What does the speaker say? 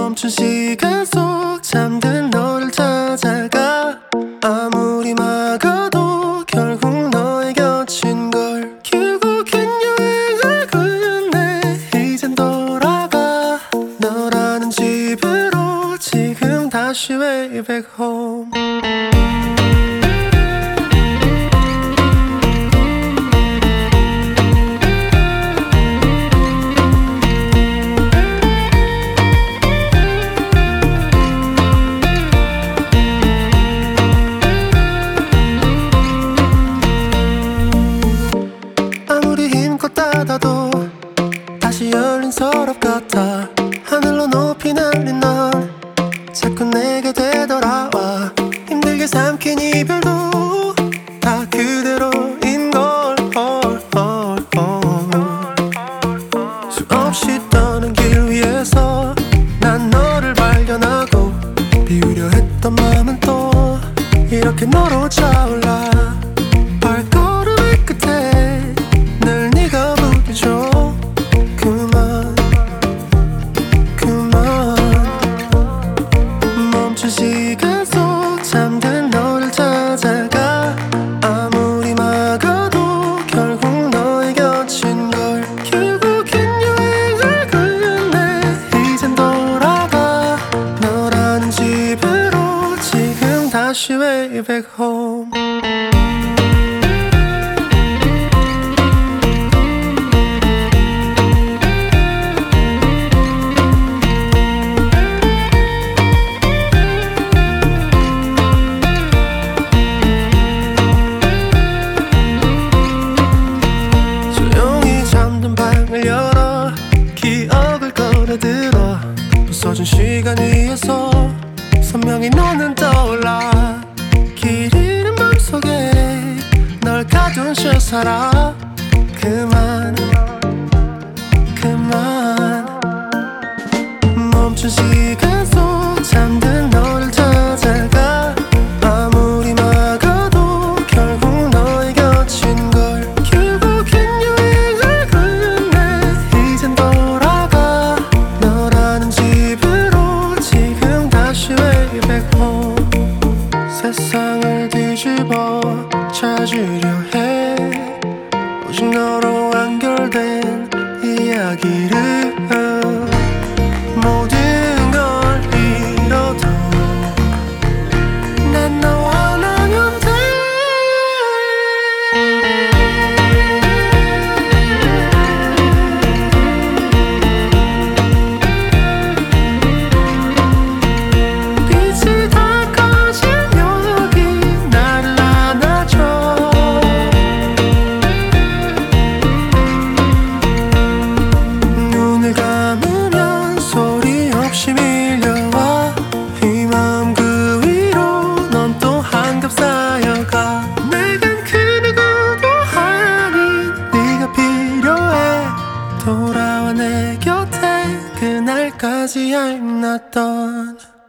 멈춘 시간 속 잠든 너를 찾아가. 아무리 막아도 결국 너의 곁인걸. 결국엔 여행을 끝내 이젠 돌아가. 너라는 집으로 지금 다시 way back home. 닫아도 다시 열린 서랍 같아. 하늘로 높이 날린 넌 자꾸 내게 되돌아와. 힘들게 삼킨 이별도 다 그대로인걸. 수없이 떠는 길 위에서 난 너를 발견하고 비우려 했던 마음은 또 이렇게 너로 차올라. 발걸음의 끝에 늘 네가 부딪혀. 그만 멈춘 시간 속 잠든 너를 찾아가. 아무리 막아도 결국 너의 곁인걸. 결국엔 여행을 끝내 이젠 돌아가. 너라는 집으로 지금 다시 way back home. 열어 기억을 꺼내들어. 부서진 시간 위에서 선명히 너는 떠올라. 길 잃은 맘속에 널 가둔 채 살아. 그만 멈춘 시간 속 잠든 너를 찾아가. 아무리 막아도 결국 너의 곁인걸. 결국엔 여행을 끝내 이젠 돌아가. 너라는 집으로 지금 다시 way back home. 세상을 뒤집어 찾으려 해. 오직 너로 완결된 이야기를. 모든 걸 잃어도 난 너와 나면 돼. 빛이 다 꺼진 여기 나를 안아줘. 눈을 감으면 소리 없이 밀려와. 이 마음 그 위로 넌 또 한겹 쌓여가. 내겐 그 누구도 아닌 네가 필요해. 돌아와 내 곁에 그날까지 I'm not done.